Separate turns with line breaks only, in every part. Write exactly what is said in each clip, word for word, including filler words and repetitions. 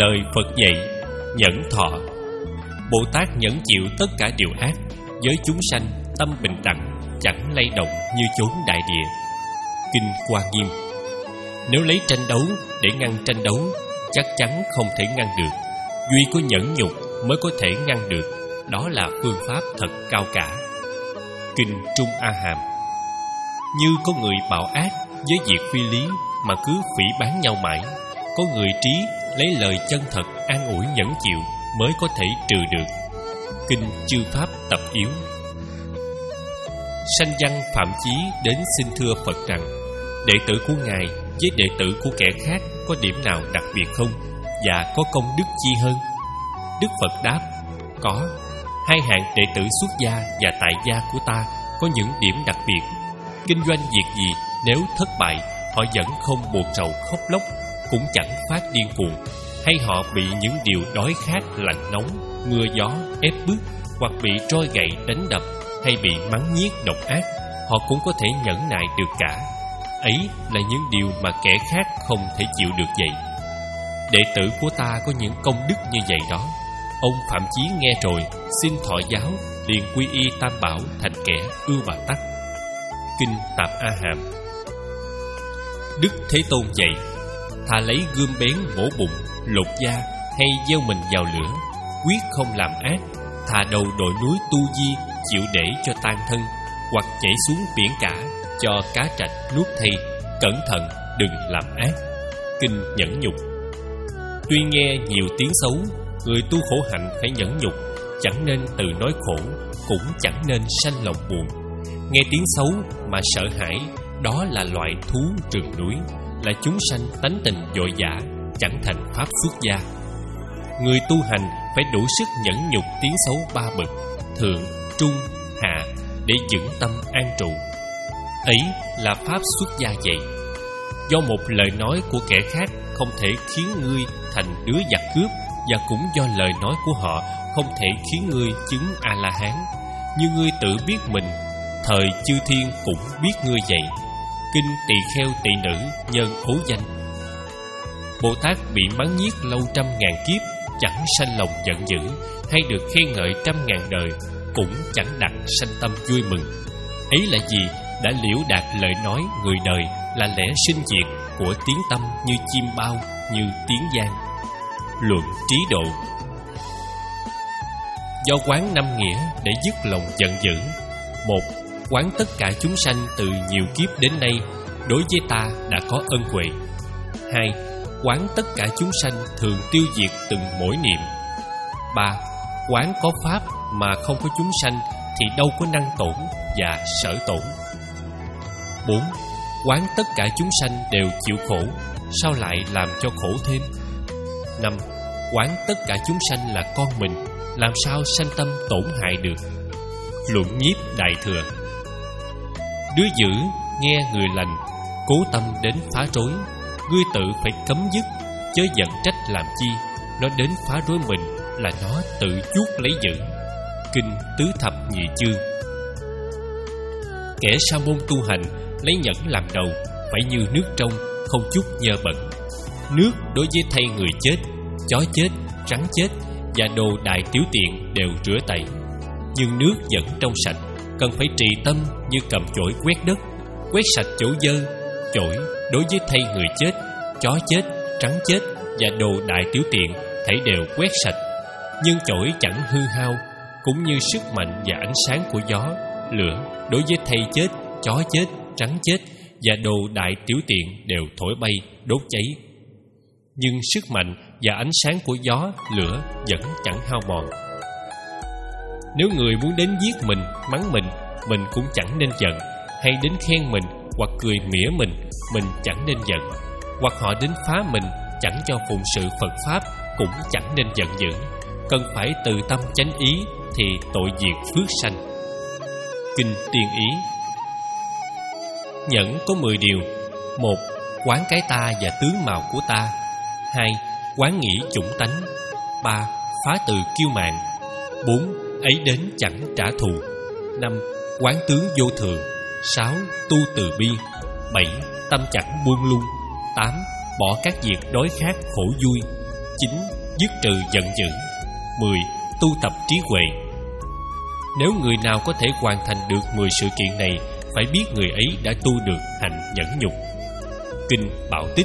Lời Phật dạy nhẫn thọ. Bồ Tát nhẫn chịu tất cả điều ác, với chúng sanh tâm bình đẳng, chẳng lay động như chốn đại địa. Kinh Hoa Nghiêm. Nếu lấy tranh đấu để ngăn tranh đấu, chắc chắn không thể ngăn được. Duy có nhẫn nhục mới có thể ngăn được. Đó là phương pháp thật cao cả. Kinh Trung A Hàm. Như có người bạo ác với việc phi lý mà cứ phỉ báng nhau mãi, có người trí lấy lời chân thật an ủi nhẫn chịu mới có thể trừ được. Kinh Chư Pháp Tập Yếu. Sanh văn Phạm Chí đến xin thưa Phật rằng: đệ tử của Ngài với đệ tử của kẻ khác có điểm nào đặc biệt không, và có công đức chi hơn? Đức Phật đáp: có. Hai hạng đệ tử xuất gia và tại gia của ta có những điểm đặc biệt. Kinh doanh việc gì nếu thất bại, họ vẫn không buồn rầu khóc lóc, cũng chẳng phát điên cuồng, hay họ bị những điều đói khát lạnh nóng, mưa gió ép bức, hoặc bị roi gậy đánh đập, hay bị mắng nhiếc độc ác, họ cũng có thể nhẫn nại được cả. Ấy là những điều mà kẻ khác không thể chịu được vậy. Đệ tử của ta có những công đức như vậy đó. Ông Phạm Chí nghe rồi, xin thọ giáo, liền quy y Tam Bảo thành kẻ ưu bà tắc. Kinh Tạp A Hàm. Đức Thế Tôn dạy: thà lấy gươm bén mổ bụng, lột da, hay gieo mình vào lửa, quyết không làm ác. Thà đầu đội núi tu di, chịu để cho tan thân, hoặc nhảy xuống biển cả, cho cá trạch nuốt thay. Cẩn thận đừng làm ác. Kinh Nhẫn Nhục. Tuy nghe nhiều tiếng xấu, người tu khổ hạnh phải nhẫn nhục, chẳng nên tự nói khổ, cũng chẳng nên sanh lòng buồn. Nghe tiếng xấu mà sợ hãi, đó là loại thú rừng núi, là chúng sanh tánh tình vội vã, chẳng thành pháp xuất gia. Người tu hành phải đủ sức nhẫn nhục tiếng xấu ba bậc: thượng, trung, hạ, để vững tâm an trụ. Ấy là pháp xuất gia vậy. Do một lời nói của kẻ khác không thể khiến ngươi thành đứa giặc cướp, và cũng do lời nói của họ không thể khiến ngươi chứng A-la-hán. Như ngươi tự biết mình, thời chư thiên cũng biết ngươi vậy. Kinh Tỳ Kheo Tỳ Nữ Nhân Ố Danh. Bồ Tát bị mắng nhiếc lâu trăm ngàn kiếp, chẳng sanh lòng giận dữ, hay được khen ngợi trăm ngàn đời, cũng chẳng đặng sanh tâm vui mừng. Ấy là gì? Đã liễu đạt lời nói người đời, là lẽ sinh diệt của tiếng tâm như chim bao, như tiếng giang. Luận trí độ. Do quán năm nghĩa để dứt lòng giận dữ. Một, quán tất cả chúng sanh từ nhiều kiếp đến nay đối với ta đã có ân huệ. Hai, quán tất cả chúng sanh thường tiêu diệt từng mỗi niệm. Ba, quán có pháp mà không có chúng sanh thì đâu có năng tổn và sở tổn. Bốn, quán tất cả chúng sanh đều chịu khổ, sao lại làm cho khổ thêm? Năm, quán tất cả chúng sanh là con mình, làm sao sanh tâm tổn hại được? Luận Nhiếp Đại Thừa. Đứa dữ nghe người lành, cố tâm đến phá rối, ngươi tự phải cấm dứt, chớ giận trách làm chi. Nó đến phá rối mình là nó tự chuốc lấy dữ. Kinh Tứ Thập Nhị Chương. Kẻ sa môn tu hành lấy nhẫn làm đầu, phải như nước trong, không chút nhơ bẩn. Nước đối với thay người chết, chó chết, rắn chết và đồ đại tiểu tiện đều rửa tẩy. Nhưng nước vẫn trong sạch, cần phải trì tâm như cầm chổi quét đất, quét sạch chỗ dơ. Chổi đối với thay người chết, chó chết, rắn chết và đồ đại tiểu tiện thảy đều quét sạch. Nhưng chổi chẳng hư hao, cũng như sức mạnh và ánh sáng của gió. Lửa đối với thay chết, chó chết, rắn chết và đồ đại tiểu tiện đều thổi bay, đốt cháy. Nhưng sức mạnh và ánh sáng của gió, lửa vẫn chẳng hao mòn. Nếu người muốn đến giết mình, mắng mình, mình cũng chẳng nên giận. Hay đến khen mình hoặc cười mỉa mình, mình chẳng nên giận. Hoặc họ đến phá mình, chẳng cho phụng sự Phật Pháp, cũng chẳng nên giận dữ. Cần phải từ tâm chánh ý thì tội diệt phước sanh. Kinh Tiên Ý. Nhẫn có mười điều. Một, quán cái ta và tướng mạo của ta. Hai, quán nghĩ chủng tánh. Ba, phá từ kiêu mạn. Bốn, ấy đến chẳng trả thù. Năm, quán tướng vô thường. Sáu, tu từ bi. Bảy, tâm chẳng buông lung. Tám, bỏ các việc đói khát khổ vui. chín. Dứt trừ giận dữ. Mười. Tu tập trí huệ. Nếu người nào có thể hoàn thành được mười sự kiện này, phải biết người ấy đã tu được hạnh nhẫn nhục. Kinh Bảo Tích.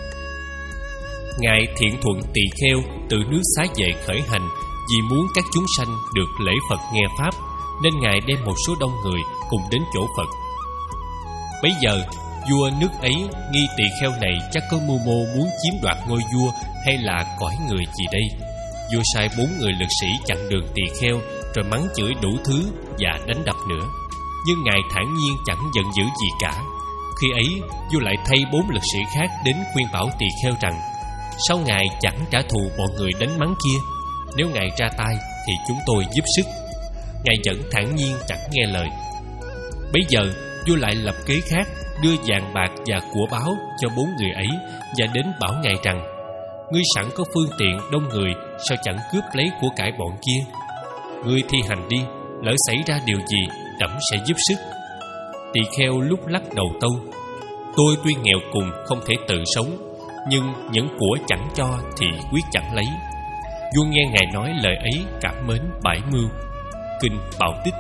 Ngài Thiện Thuận Tỳ Kheo từ nước Xá Vệ khởi hành, vì muốn các chúng sanh được lễ Phật nghe pháp, nên Ngài đem một số đông người cùng đến chỗ Phật. Bấy giờ vua nước ấy nghi tỳ kheo này chắc có mưu mô muốn chiếm đoạt ngôi vua hay là cõi người gì đây. Vua sai bốn người lực sĩ chặn đường tỳ kheo, rồi mắng chửi đủ thứ và đánh đập nữa. Nhưng Ngài thản nhiên chẳng giận dữ gì cả. Khi ấy vua lại thay bốn lực sĩ khác đến khuyên bảo tỳ kheo rằng: sao Ngài chẳng trả thù bọn người đánh mắng kia? Nếu Ngài ra tay thì chúng tôi giúp sức. Ngài vẫn thản nhiên chẳng nghe lời. Bấy giờ vua lại lập kế khác, đưa vàng bạc và của báo cho bốn người ấy, và đến bảo Ngài rằng: ngươi sẵn có phương tiện đông người, sao chẳng cướp lấy của cải bọn kia? Ngươi thi hành đi, lỡ xảy ra điều gì, trẫm sẽ giúp sức. Tỳ kheo lúc lắc đầu tâu: tôi tuy nghèo cùng không thể tự sống, nhưng những của chẳng cho thì quyết chẳng lấy. Vua nghe Ngài nói lời ấy, cảm mến bãi mưu. Kinh Bảo Tích.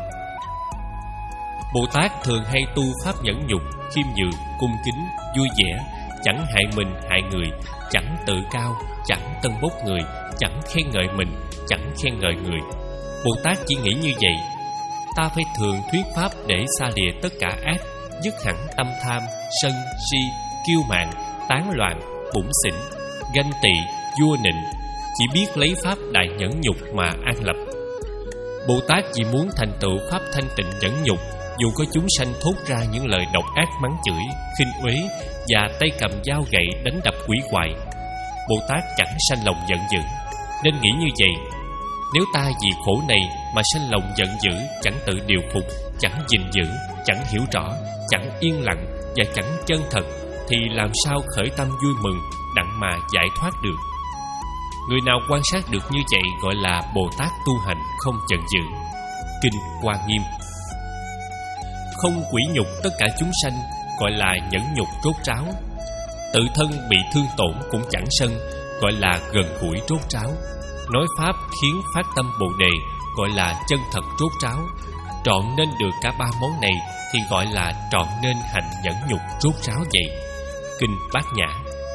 Bồ Tát thường hay tu pháp nhẫn nhục, khiêm nhường, cung kính, vui vẻ, chẳng hại mình hại người, chẳng tự cao, chẳng tân bốc người, chẳng khen ngợi mình, chẳng khen ngợi người. Bồ Tát chỉ nghĩ như vậy: ta phải thường thuyết pháp để xa lìa tất cả ác, dứt hẳn tâm tham, sân, si, kiêu mạn, tán loạn, bủn xỉn, ganh tị, vua nịnh, chỉ biết lấy pháp đại nhẫn nhục mà an lập. Bồ Tát vì muốn thành tựu pháp thanh tịnh nhẫn nhục, dù có chúng sanh thốt ra những lời độc ác mắng chửi, khinh uế và tay cầm dao gậy đánh đập quỷ hoại, Bồ Tát chẳng sanh lòng giận dữ. Nên nghĩ như vậy: nếu ta vì khổ này mà sanh lòng giận dữ, chẳng tự điều phục, chẳng gìn giữ, chẳng hiểu rõ, chẳng yên lặng và chẳng chân thật, thì làm sao khởi tâm vui mừng, đặng mà giải thoát được. Người nào quan sát được như vậy gọi là Bồ Tát tu hành không giận dữ. Kinh Hoa Nghiêm. Không quỷ nhục tất cả chúng sanh gọi là nhẫn nhục rốt ráo. Tự thân bị thương tổn cũng chẳng sân, gọi là gần gũi rốt ráo. Nói pháp khiến phát tâm Bồ Đề, gọi là chân thật rốt ráo. Trọn nên được cả ba món này thì gọi là trọn nên hạnh nhẫn nhục rốt ráo vậy. Kinh Bát Nhã.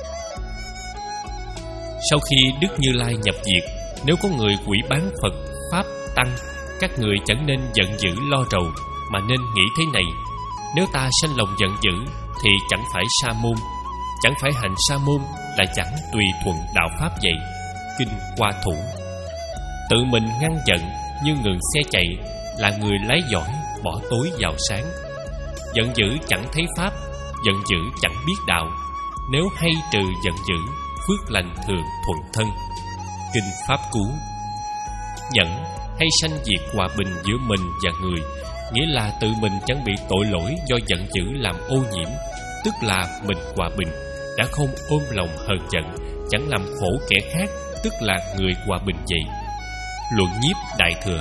Sau khi Đức Như Lai nhập diệt, nếu có người quỷ bán Phật, Pháp, Tăng, các người chẳng nên giận dữ lo rầu, mà nên nghĩ thế này: nếu ta sanh lòng giận dữ thì chẳng phải sa môn, chẳng phải hành sa môn là chẳng tùy thuận đạo pháp vậy. Kinh Hoa Thủ. Tự mình ngăn giận như ngừng xe chạy là người lái giỏi bỏ tối vào sáng. Giận dữ chẳng thấy pháp, giận dữ chẳng biết đạo. Nếu hay trừ giận dữ, phước lành thường thuận thân. Kinh Pháp Cú. Nhẫn hay sanh diệt hòa bình giữa mình và người, nghĩa là tự mình chẳng bị tội lỗi do giận dữ làm ô nhiễm, tức là mình hòa bình, đã không ôm lòng hờn giận, chẳng làm khổ kẻ khác, tức là người hòa bình vậy. Luận Nhiếp Đại Thừa.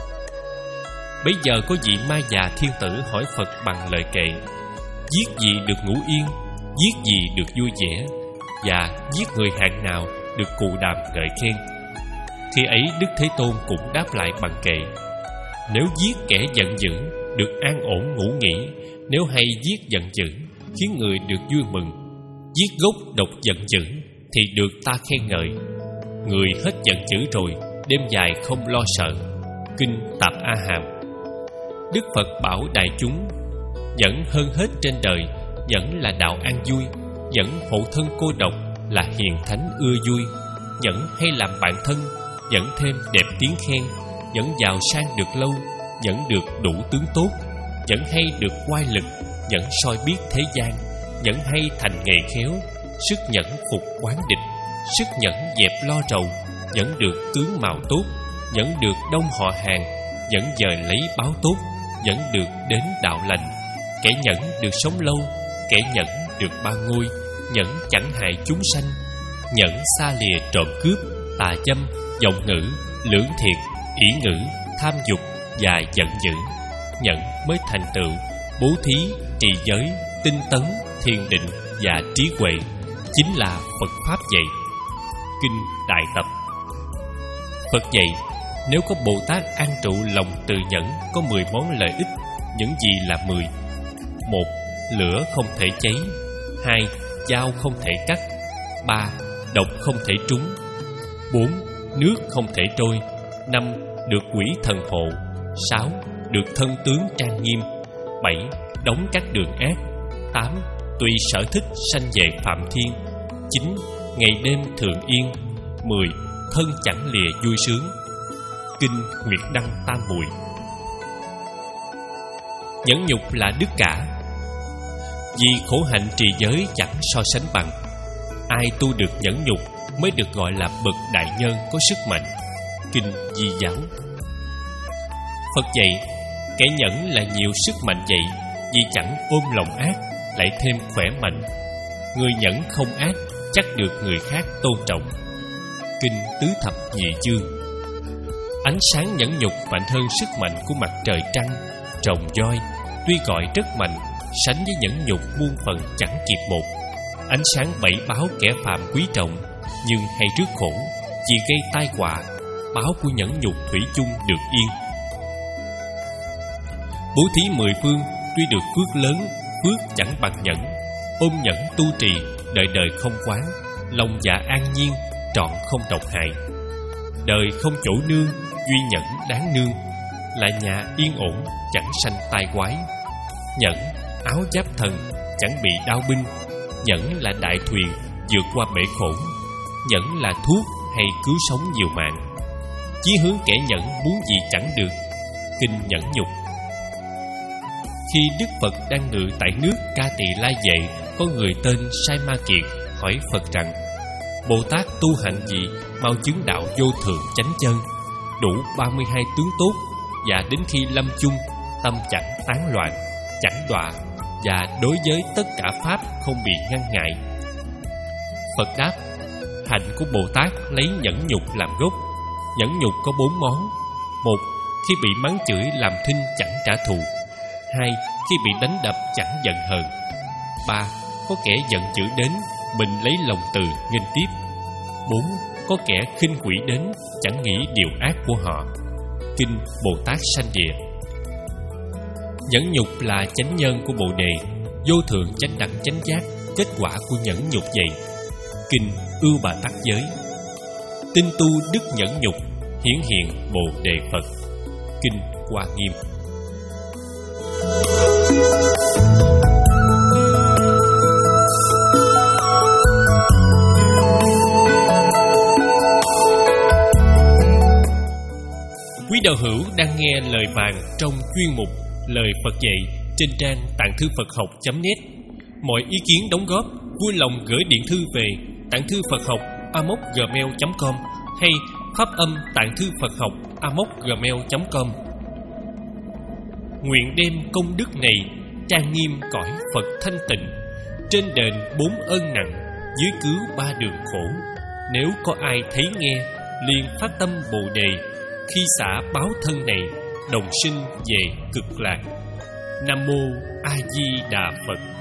Bấy giờ có vị ma già thiên tử hỏi Phật bằng lời kệ: giết gì được ngủ yên, giết gì được vui vẻ, và giết người hạng nào được cù đàm ngợi khen. Khi ấy Đức Thế Tôn cũng đáp lại bằng kệ: nếu giết kẻ giận dữ được an ổn ngủ nghỉ, nếu hay giết giận dữ khiến người được vui mừng, giết gốc độc giận dữ thì được ta khen ngợi. Người hết giận dữ rồi, đêm dài không lo sợ. Kinh Tạp A Hàm. Đức Phật bảo đại chúng: nhẫn hơn hết trên đời, nhẫn là đạo an vui, nhẫn hộ thân cô độc là hiền thánh ưa vui, nhẫn hay làm bạn thân, nhẫn thêm đẹp tiếng khen, nhẫn giàu sang được lâu, nhẫn được đủ tướng tốt, nhẫn hay được oai lực, nhẫn soi biết thế gian, nhẫn hay thành nghề khéo, sức nhẫn phục quán địch, sức nhẫn dẹp lo rầu, nhẫn được tướng mạo tốt, nhẫn được đông họ hàng, nhẫn dời lấy báo tốt, nhẫn được đến đạo lành. Kẻ nhẫn được sống lâu, kẻ nhẫn được ba ngôi, nhẫn chẳng hại chúng sanh, nhẫn xa lìa trộm cướp, tà dâm, vọng ngữ, lưỡng thiệt, ỷ ngữ, tham dục và giận dữ. Nhẫn mới thành tựu bố thí, trì giới, tinh tấn, thiền định và trí huệ, chính là Phật pháp vậy. Kinh Đại Tập. Phật dạy, nếu có Bồ Tát an trụ lòng từ nhẫn có mười món lợi ích. Những gì là mười? Một, lửa không thể cháy. Hai, dao không thể cắt. Ba, độc không thể trúng. Bốn, nước không thể trôi. Năm, được quỷ thần hộ. Sáu, được thân tướng trang nghiêm. Bảy, đóng các đường ác. Tám, tùy sở thích sanh về phạm thiên. Chín, ngày đêm thường yên. Mười, thân chẳng lìa vui sướng. Kinh Nguyệt Đăng Tam Muội. Nhẫn nhục là đức cả. Vì khổ hạnh trì giới chẳng so sánh bằng. Ai tu được nhẫn nhục mới được gọi là bậc đại nhân có sức mạnh. Kinh Di Giáo. Phật dạy, kẻ nhẫn là nhiều sức mạnh vậy, vì chẳng ôm lòng ác, lại thêm khỏe mạnh. Người nhẫn không ác, chắc được người khác tôn trọng. Kinh Tứ Thập Nhị Chương. Ánh sáng nhẫn nhục mạnh hơn sức mạnh của mặt trời trăng, rồng voi, tuy gọi rất mạnh, sánh với nhẫn nhục muôn phần chẳng kịp một. Ánh sáng bảy báo kẻ phạm quý trọng, nhưng hay rước khổ, chỉ gây tai họa. Báo của nhẫn nhục thủy chung được yên. Bố thí mười phương tuy được phước lớn, phước chẳng bằng nhẫn. Ôm nhẫn tu trì, đời đời không quán, lòng dạ an nhiên, trọn không độc hại. Đời không chỗ nương, duy nhẫn đáng nương, là nhà yên ổn, chẳng sanh tai quái. Nhẫn, áo giáp thần, chẳng bị đao binh. Nhẫn là đại thuyền, vượt qua bể khổ. Nhẫn là thuốc hay cứu sống nhiều mạng. Chí hướng kẻ nhẫn muốn gì chẳng được. Kinh Nhẫn Nhục. Khi Đức Phật đang ngự tại nước Ca Tỳ La Vệ, có người tên Sai Ma Kiệt hỏi Phật rằng: Bồ Tát tu hạnh gì mau chứng đạo vô thượng chánh chân, đủ ba mươi hai tướng tốt, và đến khi lâm chung, tâm chẳng tán loạn, chẳng đọa, và đối với tất cả pháp không bị ngăn ngại. Phật đáp: hạnh của Bồ Tát lấy nhẫn nhục làm gốc. Nhẫn nhục có bốn món. Một, khi bị mắng chửi làm thinh chẳng trả thù. Hai, khi bị đánh đập chẳng giận hờn. Ba, có kẻ giận dữ đến, mình lấy lòng từ nghênh tiếp. Bốn, có kẻ khinh quỷ đến, chẳng nghĩ điều ác của họ. Kinh Bồ Tát Sanh Địa. Nhẫn nhục là chánh nhân của Bồ Đề, vô thượng chánh đẳng chánh giác, kết quả của nhẫn nhục vậy. Kinh Ưu Bà Tắc Giới. Tinh tu đức nhẫn nhục, hiển hiện Bồ Đề Phật. Kinh Hoa Nghiêm. Quý đạo hữu đang nghe lời vàng trong chuyên mục Lời Phật dạy trên trang tạng thư Phật học chấm net. Mọi ý kiến đóng góp vui lòng gửi điện thư về tạng thư Phật học a m o c gmail chấm com hay phát âm tạng thư Phật học a m o c gmail chấm com. Nguyện đem công đức này trang nghiêm cõi Phật thanh tịnh, trên đền bốn ơn nặng, dưới cứu ba đường khổ. Nếu có ai thấy nghe, liền phát tâm Bồ Đề, khi xả báo thân này, đồng sinh về cực lạc. Nam mô A Di Đà Phật.